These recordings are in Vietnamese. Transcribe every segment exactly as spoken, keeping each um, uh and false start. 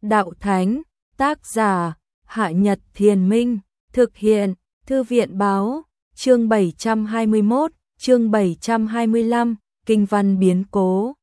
Đạo Thánh, tác giả, Hạ Nhật Thiền Minh, thực hiện, Thư viện Báo, chương bảy trăm hai mươi mốt, chương bảy trăm hai mươi lăm, Kinh văn biến cố.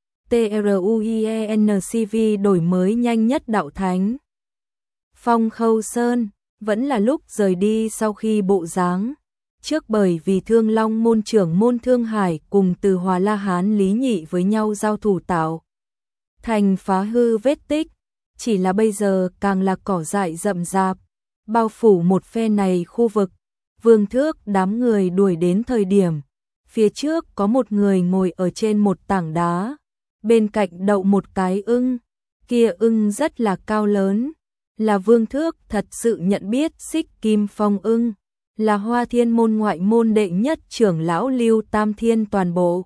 TRUIENCV đổi mới nhanh nhất Đạo Thánh. Phong Khâu Sơn, vẫn là lúc rời đi sau khi bộ dáng. Trước bởi vì Thương Long môn trưởng môn Thương Hải cùng Từ Hòa La Hán Lý Nhị với nhau giao thủ tạo thành phá hư vết tích, chỉ là bây giờ càng là cỏ dại rậm rạp, bao phủ một phe này khu vực. Vương Thước đám người đuổi đến thời điểm, phía trước có một người ngồi ở trên một tảng đá, bên cạnh đậu một cái ưng, kia ưng rất là cao lớn, là Vương Thước thật sự nhận biết Xích Kim Phong ưng, là Hoa Thiên môn ngoại môn đệ nhất trưởng lão Lưu Tam Thiên toàn bộ.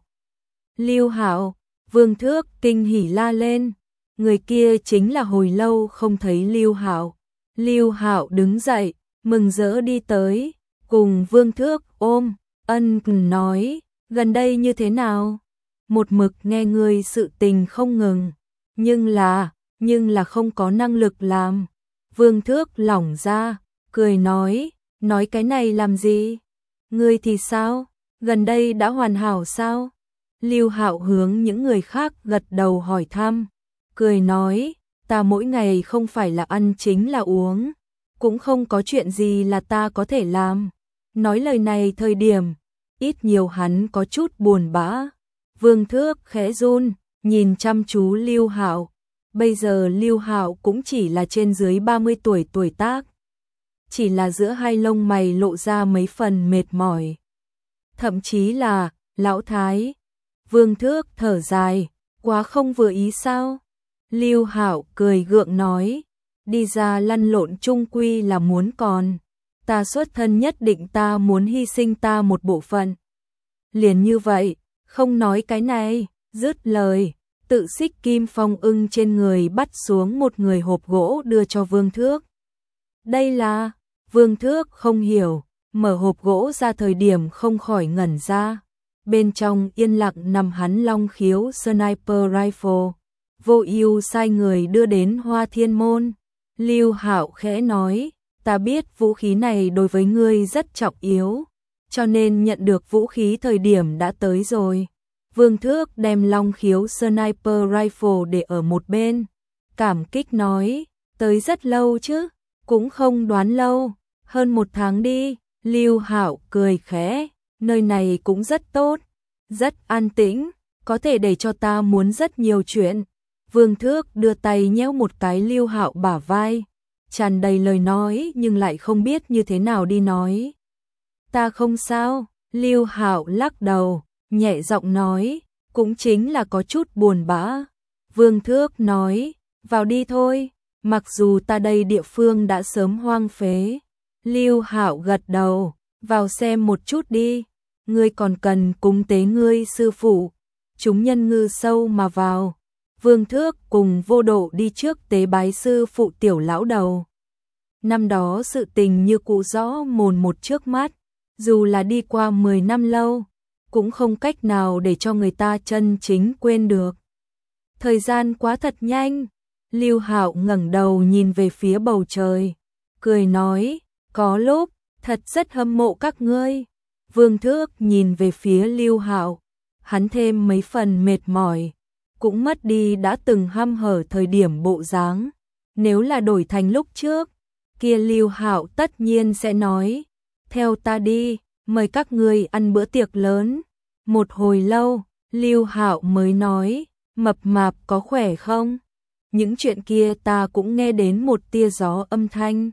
Lưu Hạo, Vương Thước kinh hỉ la lên, người kia chính là hồi lâu không thấy Lưu Hạo. Lưu Hạo đứng dậy, mừng rỡ đi tới, cùng Vương Thước ôm, ân cần nói, gần đây như thế nào? Một mực nghe người sự tình không ngừng, nhưng là, nhưng là không có năng lực làm. Vương Thước lỏng ra, cười nói, nói cái này làm gì? Ngươi thì sao? Gần đây đã hoàn hảo sao? Lưu Hạo hướng những người khác gật đầu hỏi thăm, cười nói, ta mỗi ngày không phải là ăn chính là uống, cũng không có chuyện gì là ta có thể làm. Nói lời này thời điểm, ít nhiều hắn có chút buồn bã. Vương Thước khẽ run, nhìn chăm chú Lưu Hạo. Bây giờ Lưu Hạo cũng chỉ là trên dưới ba mươi tuổi tuổi tác, chỉ là giữa hai lông mày lộ ra mấy phần mệt mỏi, thậm chí là lão thái. Vương Thước thở dài, quá không vừa ý sao? Lưu Hạo cười gượng nói, đi ra lăn lộn chung quy là muốn còn, ta xuất thân nhất định ta muốn hy sinh ta một bộ phận. Liền như vậy, không nói cái này, dứt lời, tự Xích Kim Phong ưng trên người bắt xuống một người hộp gỗ đưa cho Vương Thước. Đây là, Vương Thước không hiểu, mở hộp gỗ ra thời điểm không khỏi ngẩn ra. Bên trong yên lặng nằm hắn Long Khiếu Sniper Rifle, Vô Ưu sai người đưa đến Hoa Thiên môn. Lưu Hạo khẽ nói, ta biết vũ khí này đối với ngươi rất trọng yếu, cho nên nhận được vũ khí thời điểm đã tới rồi. Vương Thước đem Long Khiếu Sniper Rifle để ở một bên, cảm kích nói, tới rất lâu chứ, cũng không đoán lâu, hơn một tháng đi. Lưu Hạo cười khẽ, nơi này cũng rất tốt, rất an tĩnh, có thể để cho ta muốn rất nhiều chuyện. Vương Thước đưa tay nhéo một cái Lưu Hạo bả vai, tràn đầy lời nói nhưng lại không biết như thế nào đi nói. Ta không sao. Lưu Hạo lắc đầu, nhẹ giọng nói, cũng chính là có chút buồn bã. Vương Thước nói, vào đi thôi, mặc dù ta đây địa phương đã sớm hoang phế. Lưu Hạo gật đầu, vào xem một chút đi, ngươi còn cần cúng tế ngươi sư phụ. Chúng nhân ngư sâu mà vào. Vương Thước cùng Vô Độ đi trước tế bái sư phụ Tiểu lão đầu. Năm đó sự tình như cụ rõ mồn một trước mắt, dù là đi qua mười năm lâu, cũng không cách nào để cho người ta chân chính quên được. Thời gian quá thật nhanh. Lưu Hạo ngẩng đầu nhìn về phía bầu trời, cười nói, có lúc thật rất hâm mộ các ngươi. Vương Thước nhìn về phía Lưu Hạo, hắn thêm mấy phần mệt mỏi, cũng mất đi đã từng hăm hở thời điểm bộ dáng. Nếu là đổi thành lúc trước, kia Lưu Hạo tất nhiên sẽ nói, theo ta đi, mời các ngươi ăn bữa tiệc lớn. Một hồi lâu, Lưu Hạo mới nói, mập mạp có khỏe không? Những chuyện kia ta cũng nghe đến một tia gió âm thanh,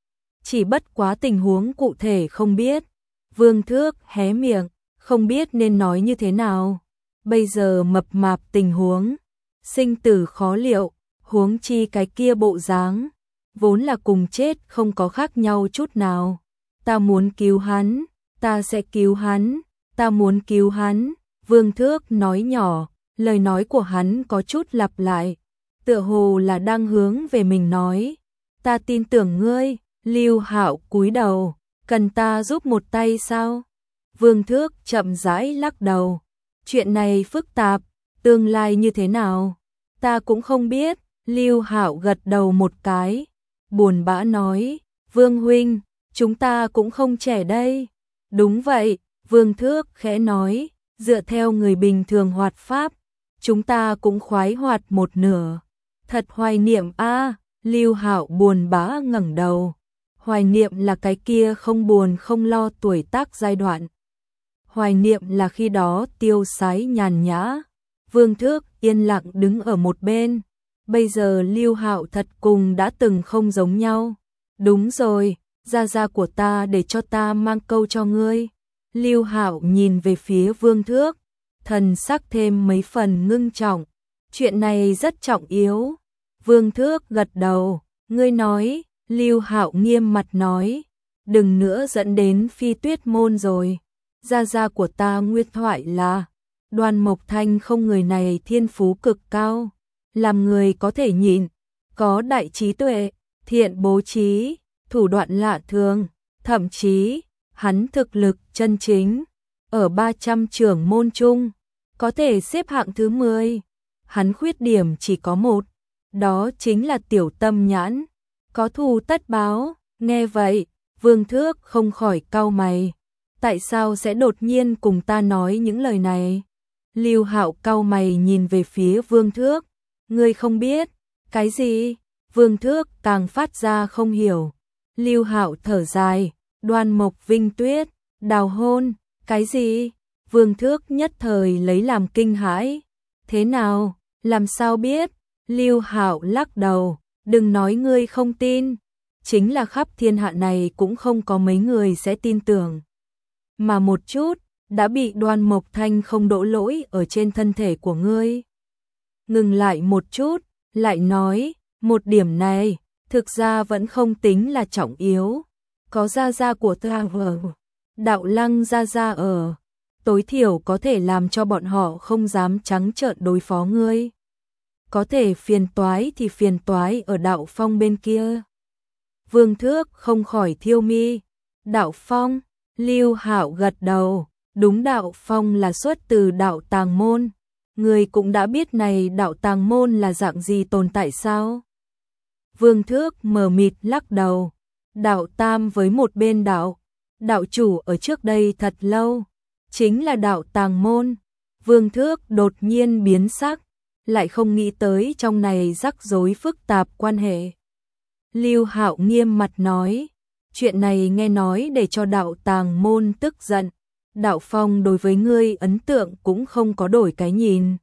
chỉ bất quá tình huống cụ thể không biết. Vương Thước hé miệng, không biết nên nói như thế nào. Bây giờ mập mạp tình huống, sinh tử khó liệu, huống chi cái kia bộ dáng, vốn là cùng chết không có khác nhau chút nào. Ta muốn cứu hắn, ta sẽ cứu hắn, ta muốn cứu hắn. Vương Thước nói nhỏ, lời nói của hắn có chút lặp lại, tựa hồ là đang hướng về mình nói, ta tin tưởng ngươi. Lưu Hạo cúi đầu, cần ta giúp một tay sao? Vương Thước chậm rãi lắc đầu, chuyện này phức tạp, tương lai như thế nào, ta cũng không biết. Lưu Hạo gật đầu một cái, buồn bã nói, Vương huynh, chúng ta cũng không trẻ đây. Đúng vậy, Vương Thước khẽ nói, dựa theo người bình thường hoạt pháp, chúng ta cũng khoái hoạt một nửa. Thật hoài niệm a. Lưu Hạo buồn bã ngẩng đầu. Hoài niệm là cái kia không buồn không lo tuổi tác giai đoạn. Hoài niệm là khi đó tiêu sái nhàn nhã. Vương Thước yên lặng đứng ở một bên. Bây giờ Lưu Hạo thật cùng đã từng không giống nhau. Đúng rồi, gia gia của ta để cho ta mang câu cho ngươi. Lưu Hạo nhìn về phía Vương Thước, thần sắc thêm mấy phần ngưng trọng. Chuyện này rất trọng yếu. Vương Thước gật đầu, ngươi nói. Lưu Hạo nghiêm mặt nói, đừng nữa dẫn đến Phi Tuyết môn rồi. Gia gia của ta nguyên thoại là Đoan Mộc Thanh, không người này thiên phú cực cao, làm người có thể nhịn, có đại trí tuệ, thiện bố trí, thủ đoạn lạ thường, thậm chí hắn thực lực chân chính ở ba trăm trưởng môn chung có thể xếp hạng thứ mười. Hắn khuyết điểm chỉ có một, đó chính là tiểu tâm nhãn, có thù tất báo. Nghe vậy, Vương Thước không khỏi cau mày. Tại sao sẽ đột nhiên cùng ta nói những lời này? Lưu Hạo cau mày nhìn về phía Vương Thước. Ngươi không biết? Cái gì? Vương Thước càng phát ra không hiểu. Lưu Hạo thở dài, Đoan Mộc Vinh Tuyết, đào hôn, cái gì? Vương Thước nhất thời lấy làm kinh hãi. Thế nào? Làm sao biết? Lưu Hạo lắc đầu, đừng nói ngươi không tin, chính là khắp thiên hạ này cũng không có mấy người sẽ tin tưởng. Mà một chút, đã bị Đoan Mộc Thanh không đổ lỗi ở trên thân thể của ngươi. Ngừng lại một chút, lại nói, một điểm này, thực ra vẫn không tính là trọng yếu. Có gia gia của ta ở, Đạo Lăng gia gia ở, tối thiểu có thể làm cho bọn họ không dám trắng trợn đối phó ngươi. Có thể phiền toái thì phiền toái ở Đạo Phong bên kia. Vương Thước không khỏi thiêu mi. Đạo Phong? Lưu Hạo gật đầu. Đúng, Đạo Phong là xuất từ Đạo Tàng Môn. Người cũng đã biết này Đạo Tàng Môn là dạng gì tồn tại sao? Vương Thước mờ mịt lắc đầu. Đạo Tam với một bên đạo, đạo chủ ở trước đây thật lâu, chính là Đạo Tàng Môn. Vương Thước đột nhiên biến sắc, lại không nghĩ tới trong này rắc rối phức tạp quan hệ. Lưu Hạo nghiêm mặt nói, chuyện này nghe nói để cho Đạo Tàng Môn tức giận. Đạo Phong đối với ngươi ấn tượng cũng không có đổi cái nhìn.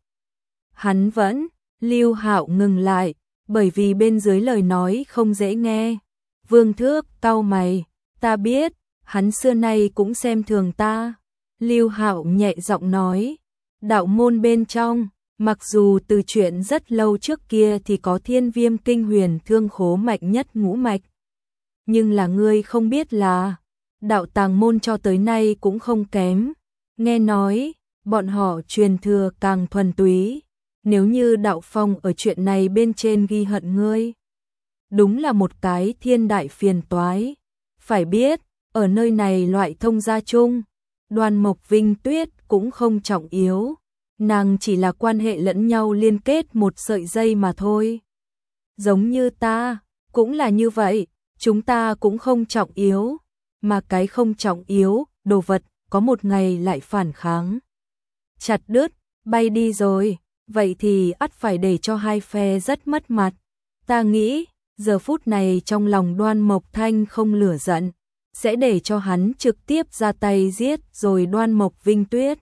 Hắn vẫn, Lưu Hạo ngừng lại, bởi vì bên dưới lời nói không dễ nghe. Vương Thước cau mày, ta biết, hắn xưa nay cũng xem thường ta. Lưu Hạo nhẹ giọng nói, đạo môn bên trong, mặc dù từ chuyện rất lâu trước kia thì có Thiên Viêm Kinh Huyền Thương Khố mạnh nhất ngũ mạch, nhưng là ngươi không biết là Đạo Tàng Môn cho tới nay cũng không kém. Nghe nói, bọn họ truyền thừa càng thuần túy. Nếu như Đạo Phong ở chuyện này bên trên ghi hận ngươi, đúng là một cái thiên đại phiền toái. Phải biết, ở nơi này loại thông gia chung, Đoan Mộc Vinh Tuyết cũng không trọng yếu. Nàng chỉ là quan hệ lẫn nhau liên kết một sợi dây mà thôi. Giống như ta, cũng là như vậy, chúng ta cũng không trọng yếu. Mà cái không trọng yếu, đồ vật, có một ngày lại phản kháng. Chặt đứt, bay đi rồi, vậy thì ắt phải để cho hai phe rất mất mặt. Ta nghĩ, giờ phút này trong lòng Đoan Mộc Thanh không lửa giận, sẽ để cho hắn trực tiếp ra tay giết rồi Đoan Mộc Vinh Tuyết.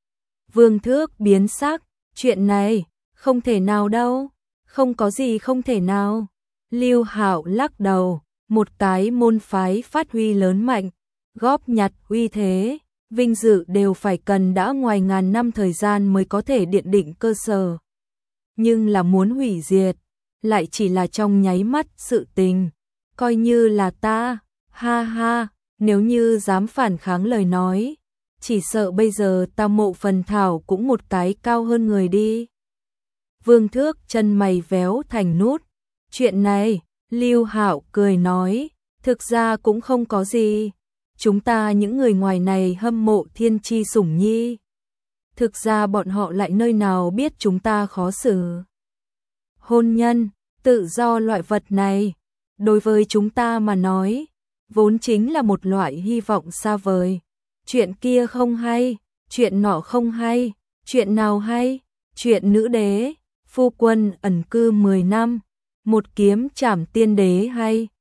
Vương Thước biến sắc, chuyện này, không thể nào đâu, không có gì không thể nào. Lưu Hạo lắc đầu, một cái môn phái phát huy lớn mạnh, góp nhặt uy thế, vinh dự đều phải cần đã ngoài ngàn năm thời gian mới có thể điện định cơ sở. Nhưng là muốn hủy diệt, lại chỉ là trong nháy mắt sự tình. Coi như là ta, ha ha, nếu như dám phản kháng lời nói, chỉ sợ bây giờ ta Mộ Phần Thảo cũng một cái cao hơn người đi. Vương Thước chân mày véo thành nút. Chuyện này, Lưu Hạo cười nói, thực ra cũng không có gì. Chúng ta những người ngoài này hâm mộ Thiên Chi Sủng Nhi. Thực ra bọn họ lại nơi nào biết chúng ta khó xử. Hôn nhân, Tự do loại vật này, đối với chúng ta mà nói, vốn chính là một loại hy vọng xa vời. Chuyện kia không hay, chuyện nọ không hay, chuyện nào hay? Chuyện nữ đế, phu quân ẩn cư mười năm, một kiếm trảm tiên đế hay?